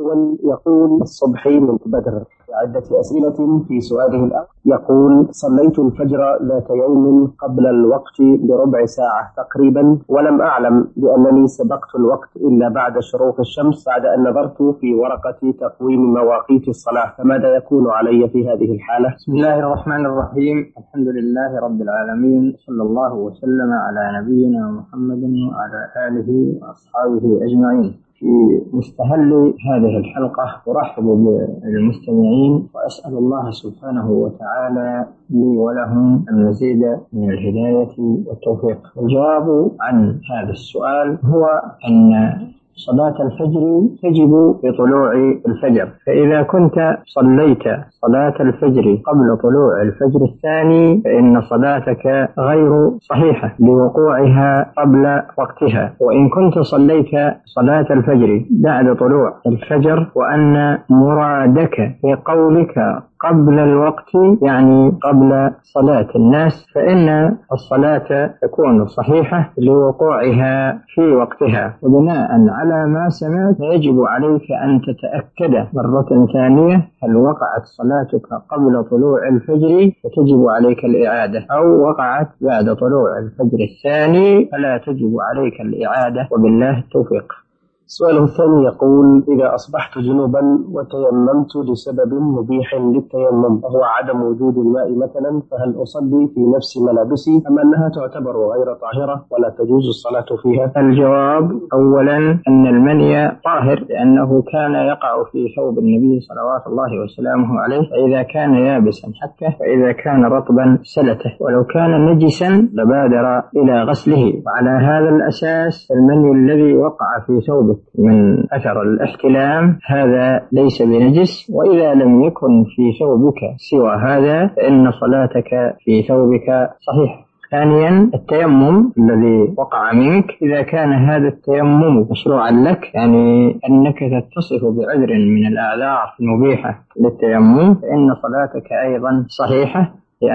الأول يقول الصبحي من بدر عدة أسئلة. في سؤاله الأول يقول: صليت الفجر ذات يوم قبل الوقت بربع ساعة تقريبا، ولم أعلم بأنني سبقت الوقت إلا بعد شروق الشمس بعد أن نظرت في ورقة تقويم مواقيت الصلاة، فماذا يكون علي في هذه الحالة؟ بسم الله الرحمن الرحيم. الحمد لله رب العالمين، صلى الله وسلم على نبينا محمد وعلى آله وأصحابه أجمعين. في مستهل هذه الحلقة أرحب بالمستمعين وأسأل الله سبحانه وتعالى لي ولهم المزيد من الهداية والتوفيق. الجواب عن هذا السؤال هو أن صلاة الفجر تجب بطلوع الفجر، فإذا كنت صليت صلاة الفجر قبل طلوع الفجر الثاني فإن صلاتك غير صحيحة لوقوعها قبل وقتها. وإن كنت صليت صلاة الفجر بعد طلوع الفجر وأن مرادك في قولك قبل الوقت يعني قبل صلاة الناس فإن الصلاة تكون صحيحة لوقوعها في وقتها. وبناء على ما سمعت يجب عليك أن تتأكد مرة ثانية هل وقعت صلاتك قبل طلوع الفجر فتجب عليك الإعادة، أو وقعت بعد طلوع الفجر الثاني فلا تجب عليك الإعادة، وبالله التوفيق. السؤال الثاني يقول: إذا أصبحت جنوبا وتيممت لسبب مبيح للتيمم وهو عدم وجود الماء مثلا، فهل أصلي في نفس ملابسي أم أنها تعتبر غير طاهرة ولا تجوز الصلاة فيها؟ الجواب أولا أن المني طاهر لأنه كان يقع في ثوب النبي صلوات الله وسلامه عليه، فإذا كان يابسا حكه، فإذا كان رطبا سلته، ولو كان نجسا لبادر إلى غسله. وعلى هذا الأساس المني الذي وقع في ثوبك من أثر الاحتلام هذا ليس بنجس، وإذا لم يكن في ثوبك سوى هذا فإن صلاتك في ثوبك صحيحة. ثانيا التيمم الذي وقع منك، إذا كان هذا التيمم مشروعا لك يعني أنك تتصف بعذر من الأعذار المبيحة للتيمم فإن صلاتك أيضا صحيحة،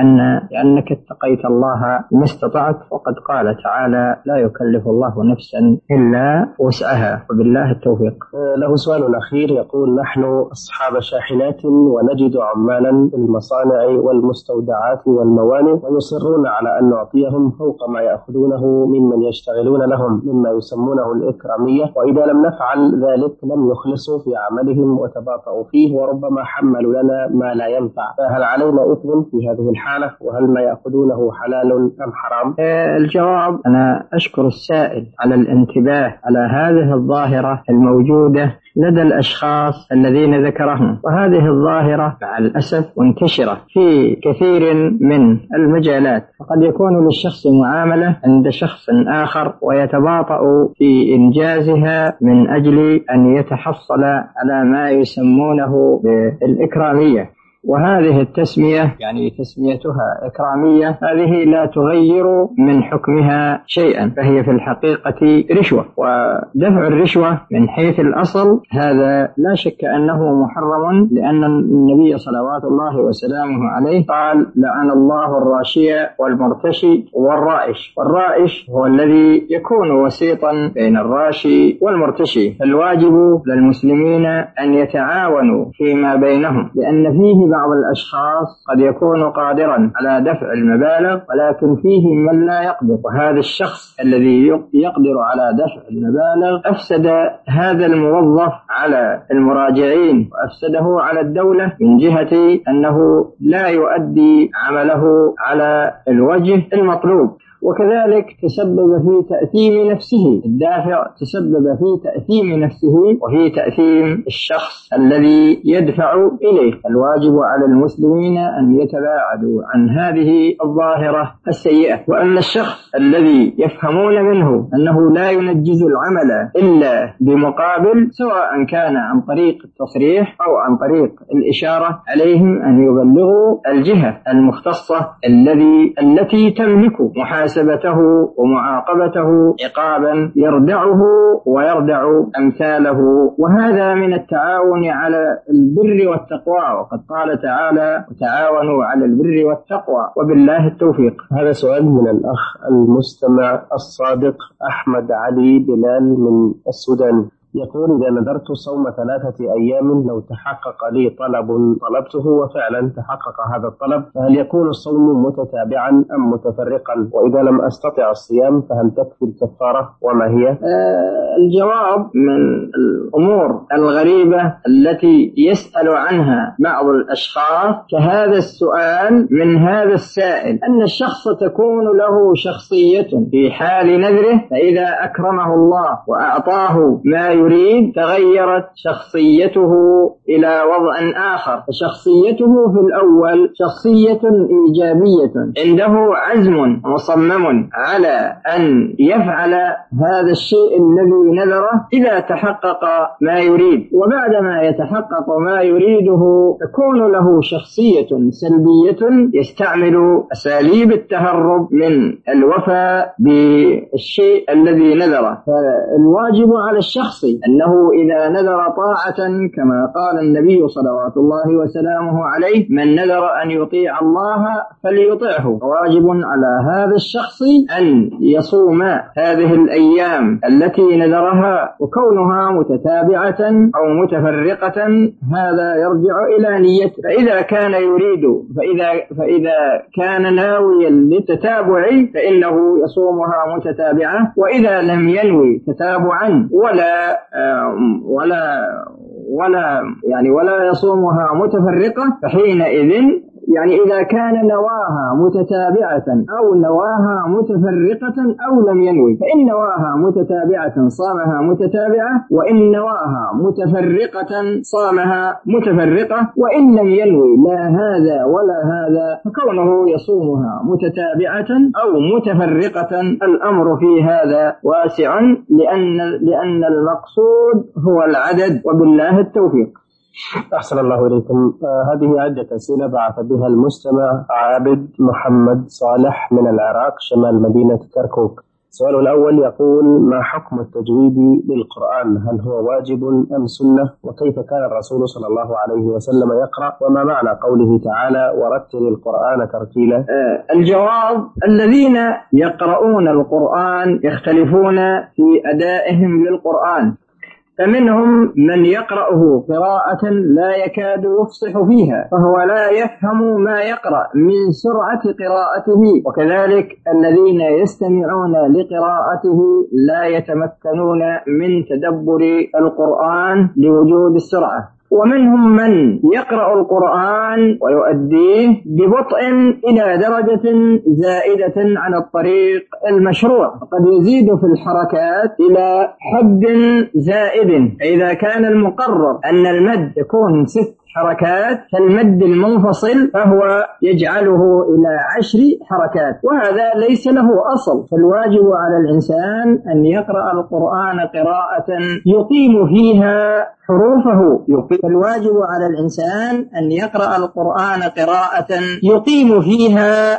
لأنك اتقيت الله ما استطعت، وقد قال تعالى: لا يكلف الله نفسا إلا وسعها، وبالله التوفيق. له سؤال أخير يقول: نحن أصحاب شاحنات ونجد عمالا في المصانع والمستودعات والموانئ ويصرون على أن نعطيهم فوق ما يأخذونه ممن يشتغلون لهم مما يسمونه الإكرامية، وإذا لم نفعل ذلك لم يخلصوا في عملهم وتباطؤوا فيه وربما حملوا لنا ما لا ينفع، فهل علينا إثم في هذه الحالة؟ وهل ما يأخذونه حلال أم حرام؟ الجواب: أنا أشكر السائل على الانتباه على هذه الظاهرة الموجودة لدى الأشخاص الذين ذكرهم، وهذه الظاهرة مع الأسف منتشرة في كثير من المجالات، فقد يكون للشخص معاملة عند شخص آخر ويتباطأ في إنجازها من أجل أن يتحصل على ما يسمونه بالإكرامية. وهذه التسمية يعني تسميتها إكرامية هذه لا تغير من حكمها شيئا، فهي في الحقيقة رشوة، ودفع الرشوة من حيث الأصل هذا لا شك أنه محرم، لأن النبي صلوات الله وسلامه عليه قال: لعن الله الراشي والمرتشي والرائش. والرائش هو الذي يكون وسيطا بين الراشي والمرتشي. فالواجب للمسلمين أن يتعاونوا فيما بينهم، لأن فيه بعض الأشخاص قد يكون قادرا على دفع المبالغ ولكن فيه من لا يقدر، وهذا الشخص الذي يقدر على دفع المبالغ أفسد هذا الموظف على المراجعين وأفسده على الدولة من جهة أنه لا يؤدي عمله على الوجه المطلوب، وكذلك تسبب في تأثيم نفسه. الدافع تسبب في تأثيم نفسه وفي تأثيم الشخص الذي يدفع إليه. الواجب على المسلمين أن يتباعدوا عن هذه الظاهرة السيئة، وأن الشخص الذي يفهمون منه أنه لا ينجز العمل إلا بمقابل، سواء كان عن طريق التصريح أو عن طريق الإشارة، عليهم أن يبلغوا الجهة المختصة التي تملك محاسبته ومعاقبته عقابا يردعه ويردع أمثاله، وهذا من التعاون على البر والتقوى، وقد قال تعالى: وتعاونوا على البر والتقوى، وبالله التوفيق. هذا سؤال من الأخ المستمع الصادق أحمد علي بلال من السودان، يقول: إذا نذرت صوم 3 أيام لو تحقق لي طلب طلبته وفعلا تحقق هذا الطلب، فهل يكون الصوم متتابعا أم متفرقا؟ وإذا لم أستطع الصيام فهل تكفي الكفارة وما هي؟ الجواب: من الأمور الغريبة التي يسأل عنها بعض الأشخاص كهذا السؤال من هذا السائل أن الشخص تكون له شخصية في حال نذره، فإذا أكرمه الله وأعطاه ما يريد تغيرت شخصيته إلى وضع آخر. فشخصيته في الأول شخصية إيجابية، عنده عزم مصمم على أن يفعل هذا الشيء الذي نذره إذا تحقق ما يريد، وبعدما يتحقق ما يريده تكون له شخصية سلبية يستعمل أساليب التهرب من الوفاء بالشيء الذي نذره. فالواجب على الشخص أنه إذا نذر طاعة كما قال النبي صلوات الله وسلامه عليه: من نذر أن يطيع الله فليطعه. واجب على هذا الشخص أن يصوم هذه الأيام التي نذرها، وكونها متتابعة أو متفرقة هذا يرجع إلى نيته. فإذا كان يريد فإذا كان ناويا للتتابع فإنه يصومها متتابعة، وإذا لم ينوي تتابعا ولا يصومها متفرقة فحينئذ إذا كان نواها متتابعة أو نواها متفرقة أو لم ينوي، فإن نواها متتابعة صامها متتابعة، وإن نواها متفرقة صامها متفرقة، وإن لم ينوي لا هذا ولا هذا فكونه يصومها متتابعة أو متفرقة الأمر في هذا واسع، لأن المقصود هو العدد، وبالله التوفيق. أحسن الله إليكم. هذه عدة أسئلة بعث بها المستمع عابد محمد صالح من العراق شمال مدينة كركوك. السؤال الأول يقول: ما حكم التجويد للقرآن؟ هل هو واجب أم سنة؟ وكيف كان الرسول صلى الله عليه وسلم يقرأ؟ وما معنى قوله تعالى: ورتل القرآن ترتيلا؟ الجواب: الذين يقرؤون القرآن يختلفون في أدائهم للقرآن، فمنهم من يقرأه قراءة لا يكاد يفصح فيها فهو لا يفهم ما يقرأ من سرعة قراءته، وكذلك الذين يستمعون لقراءته لا يتمكنون من تدبر القرآن لوجود السرعة. ومنهم من يقرأ القرآن ويؤديه ببطء إلى درجة زائدة عن الطريق المشروع، قد يزيد في الحركات إلى حد زائد. إذا كان المقرر أن المد يكون 6 حركات فالمد المنفصل فهو يجعله إلى 10 حركات، وهذا ليس له أصل. فالواجب على الإنسان أن يقرأ القرآن قراءة يقيم فيها حروفه. فالواجب على الإنسان أن يقرأ القرآن قراءة يقيم فيها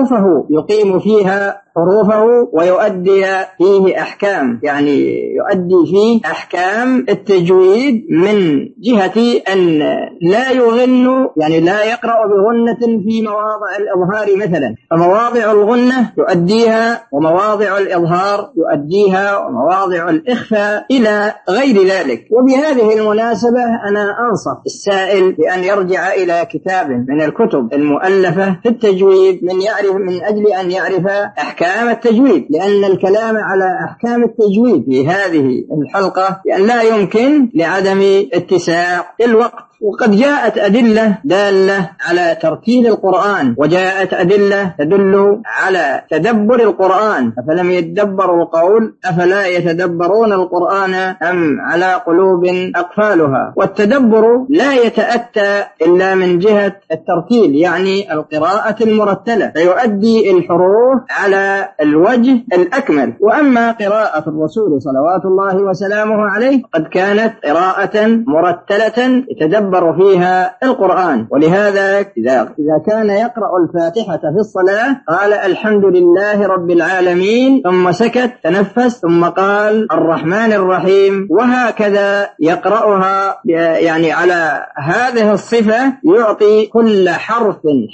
حروفه ويؤدي فيه أحكام، يؤدي فيه أحكام التجويد من جهة أن لا يغن، لا يقرأ بغنة في مواضع الإظهار مثلا، فمواضع الغنة يؤديها ومواضع الإظهار يؤديها ومواضع الإخفاء إلى غير ذلك. وبهذه المناسبة أنا أنصح السائل بأن يرجع إلى كتاب من الكتب المؤلفة في التجويد من أجل أن يعرف أحكام التجويد، لأن الكلام على أحكام التجويد في هذه الحلقة لا يمكن لعدم اتساع الوقت. وقد جاءت أدلة دالة على ترتيل القرآن، وجاءت أدلة تدل على تدبر القرآن. أفلم يتدبروا القول أفلا يتدبرون القرآن أم على قلوب أقفالها. والتدبر لا يتأتى إلا من جهة الترتيل، القراءة المرتلة، فيؤدي الحروف على الوجه الأكمل. وأما قراءة الرسول صلوات الله وسلامه عليه قد كانت قراءة مرتلة يتدبر يتدبر فيها القرآن. ولهذا إذا كان يقرأ الفاتحة في الصلاة قال الحمد لله رب العالمين، ثم سكت تنفس، ثم قال الرحمن الرحيم، وهكذا يقرأها يعني على هذه الصفة، يعطي كل حرف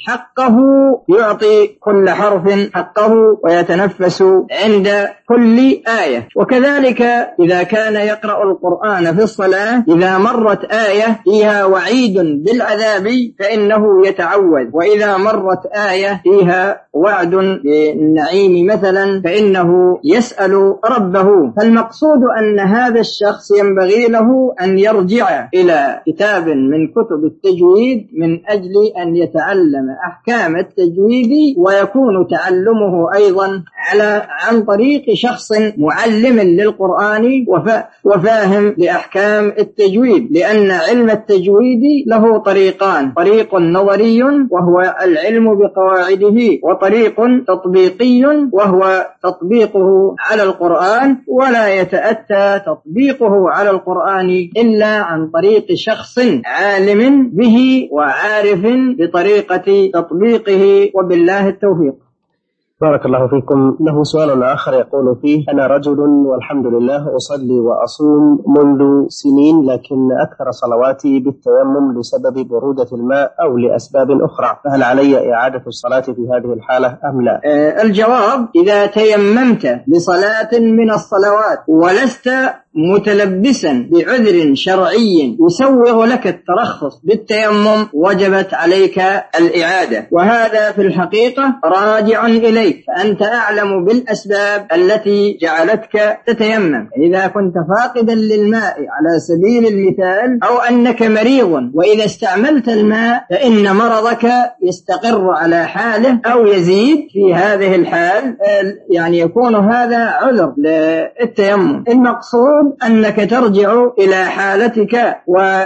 حقه ويتنفس عند كل آية. وكذلك إذا كان يقرأ القرآن في الصلاة إذا مرت آية فيها وعيد بالعذاب فإنه يتعوذ، وإذا مرت آية فيها وعد بالنعيم مثلا فإنه يسأل ربه. فالمقصود أن هذا الشخص ينبغي له أن يرجع إلى كتاب من كتب التجويد من أجل أن يتعلم أحكام التجويد، ويكون تعلمه أيضا عن طريق شخص معلم للقرآن وفاهم لأحكام التجويد، لأن علم التجويد له طريقان: طريق نظري وهو العلم بقواعده، وطريق تطبيقي وهو تطبيقه على القرآن، ولا يتأتى تطبيقه على القرآن إلا عن طريق شخص عالم به وعارف بطريقة تطبيقه، وبالله التوفيق. بارك الله فيكم. له سؤال آخر يقول فيه: أنا رجل والحمد لله أصلي وأصوم منذ سنين، لكن أكثر صلواتي بالتيمم لسبب برودة الماء أو لأسباب أخرى، فهل علي إعادة الصلاة في هذه الحالة أم لا؟ الجواب: إذا تيممت لصلاة من الصلوات ولست متلبسا بعذر شرعي يسوغ لك الترخص بالتيمم وجبت عليك الإعادة، وهذا في الحقيقة راجع إليك، فأنت أعلم بالأسباب التي جعلتك تتيمم. إذا كنت فاقدا للماء على سبيل المثال، أو أنك مريض وإذا استعملت الماء فإن مرضك يستقر على حاله أو يزيد، في هذه الحال يعني يكون هذا عذر للتيمم. المقصود أنك ترجع إلى حالتك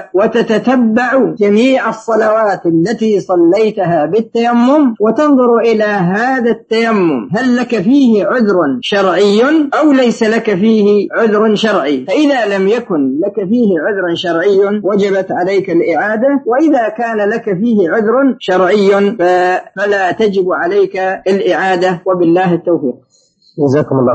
وتتتبع جميع الصلوات التي صليتها بالتيمم وتنظر إلى هذا التيمم هل لك فيه عذر شرعي أو ليس لك فيه عذر شرعي. فإذا لم يكن لك فيه عذر شرعي وجبت عليك الإعادة، وإذا كان لك فيه عذر شرعي فلا تجب عليك الإعادة، وبالله التوفيق. جزاكم الله